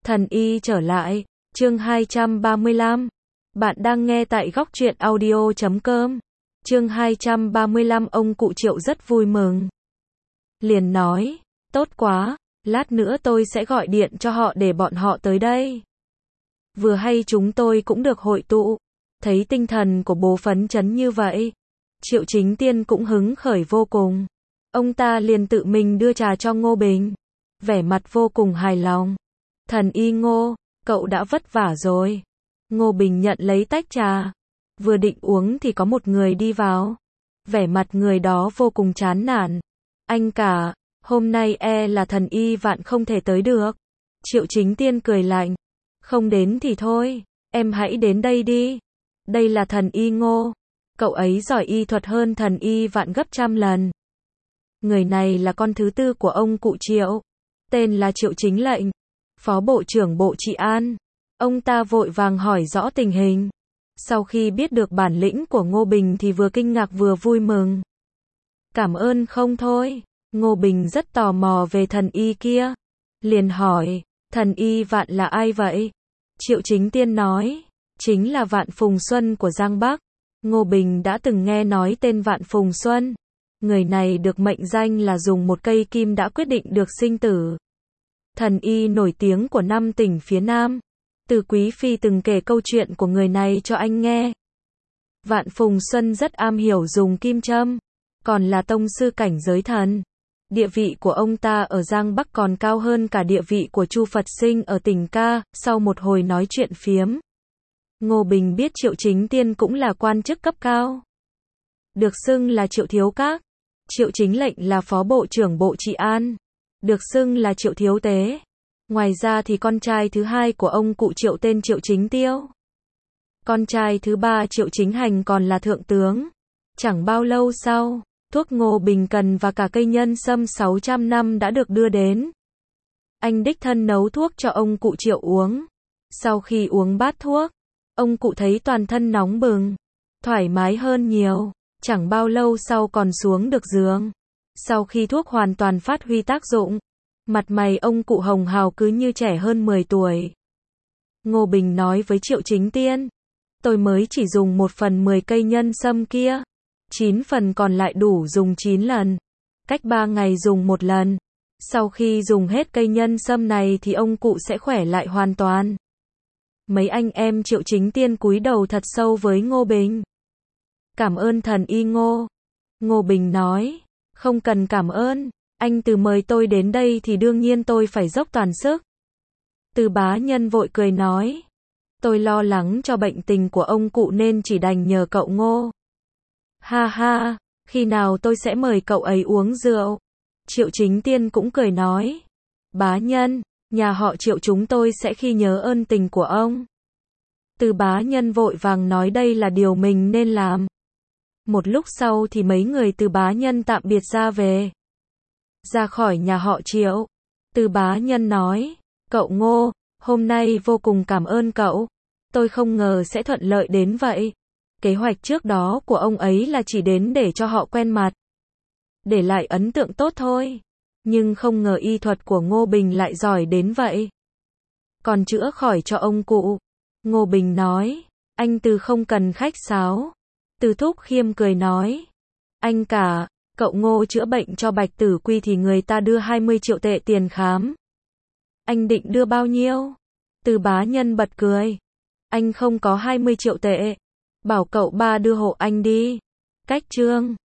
Thần y trở lại, chương 235. Bạn đang nghe tại góc truyện audio.com. Chương 235 ông cụ Triệu rất vui mừng. Liền nói, tốt quá, lát nữa tôi sẽ gọi điện cho họ để bọn họ tới đây. Vừa hay chúng tôi cũng được hội tụ, thấy tinh thần của bố phấn chấn như vậy. Triệu Chính Tiên cũng hứng khởi vô cùng. Ông ta liền tự mình đưa trà cho Ngô Bình, vẻ mặt vô cùng hài lòng. Thần y Ngô, cậu đã vất vả rồi. Ngô Bình nhận lấy tách trà, vừa định uống thì có một người đi vào. Vẻ mặt người đó vô cùng chán nản. Anh cả, hôm nay là thần y Vạn không thể tới được. Triệu Chính Tiên cười lạnh. Không đến thì thôi, em hãy đến đây đi. Đây là thần y Ngô. Cậu ấy giỏi y thuật hơn thần y Vạn gấp trăm lần. Người này là con thứ tư của ông cụ Triệu. Tên là Triệu Chính Lệnh, Phó Bộ trưởng Bộ Trị An. Ông ta vội vàng hỏi rõ tình hình. Sau khi biết được bản lĩnh của Ngô Bình thì vừa kinh ngạc vừa vui mừng. Cảm ơn không thôi. Ngô Bình rất tò mò về thần y kia. Liền hỏi, thần y Vạn là ai vậy? Triệu Chính Tiên nói, chính là Vạn Phùng Xuân của Giang Bắc. Ngô Bình đã từng nghe nói tên Vạn Phùng Xuân. Người này được mệnh danh là dùng một cây kim đã quyết định được sinh tử. Thần y nổi tiếng của 5 tỉnh phía Nam. Từ Quý Phi từng kể câu chuyện của người này cho anh nghe. Vạn Phùng Xuân rất am hiểu dùng kim châm, còn là tông sư cảnh giới thần. Địa vị của ông ta ở Giang Bắc còn cao hơn cả địa vị của Chu Phật Sinh ở tỉnh Ca. Sau một hồi nói chuyện phiếm, Ngô Bình biết Triệu Chính Tiên cũng là quan chức cấp cao, được xưng là Triệu Thiếu Các. Triệu Chính Lệnh là Phó Bộ trưởng Bộ Trị An, được xưng là Triệu Thiếu Tế. Ngoài ra thì con trai thứ hai của ông cụ Triệu tên Triệu Chính Tiêu. Con trai thứ ba Triệu Chính Hành còn là thượng tướng. Chẳng bao lâu sau, thuốc Ngô Bình cần và cả cây nhân sâm 600 năm đã được đưa đến. Anh đích thân nấu thuốc cho ông cụ Triệu uống. Sau khi uống bát thuốc, ông cụ thấy toàn thân nóng bừng, thoải mái hơn nhiều. Chẳng bao lâu sau còn xuống được giường. Sau khi thuốc hoàn toàn phát huy tác dụng, mặt mày ông cụ hồng hào cứ như trẻ hơn 10 tuổi. Ngô Bình nói với Triệu Chính Tiên, tôi mới chỉ dùng 1/10 cây nhân sâm kia. 9 phần còn lại đủ dùng 9 lần. Cách 3 ngày dùng 1 lần. Sau khi dùng hết cây nhân sâm này thì ông cụ sẽ khỏe lại hoàn toàn. Mấy anh em Triệu Chính Tiên cúi đầu thật sâu với Ngô Bình. Cảm ơn thần y Ngô. Ngô Bình nói, không cần cảm ơn, anh Từ mời tôi đến đây thì đương nhiên tôi phải dốc toàn sức. Từ bá nhân vội cười nói, tôi lo lắng cho bệnh tình của ông cụ nên chỉ đành nhờ cậu Ngô. Ha ha, khi nào tôi sẽ mời cậu ấy uống rượu. Triệu Chính Tiên cũng cười nói, bá nhân, nhà họ Triệu chúng tôi sẽ khi nhớ ơn tình của ông. Từ bá nhân vội vàng nói đây là điều mình nên làm. Một lúc sau thì mấy người Từ bá nhân tạm biệt ra về. Ra khỏi nhà họ Triệu, Từ bá nhân nói, cậu Ngô, hôm nay vô cùng cảm ơn cậu. Tôi không ngờ sẽ thuận lợi đến vậy. Kế hoạch trước đó của ông ấy là chỉ đến để cho họ quen mặt, để lại ấn tượng tốt thôi. Nhưng không ngờ y thuật của Ngô Bình lại giỏi đến vậy. Còn chữa khỏi cho ông cụ. Ngô Bình nói, anh Từ không cần khách sáo. Từ Thúc khiêm cười nói, anh cả, cậu Ngô chữa bệnh cho Bạch Tử Quy thì người ta đưa 20 triệu tệ tiền khám. Anh định đưa bao nhiêu? Từ bá nhân bật cười. Anh không có 20 triệu tệ. Bảo cậu ba đưa hộ anh đi. Cách chương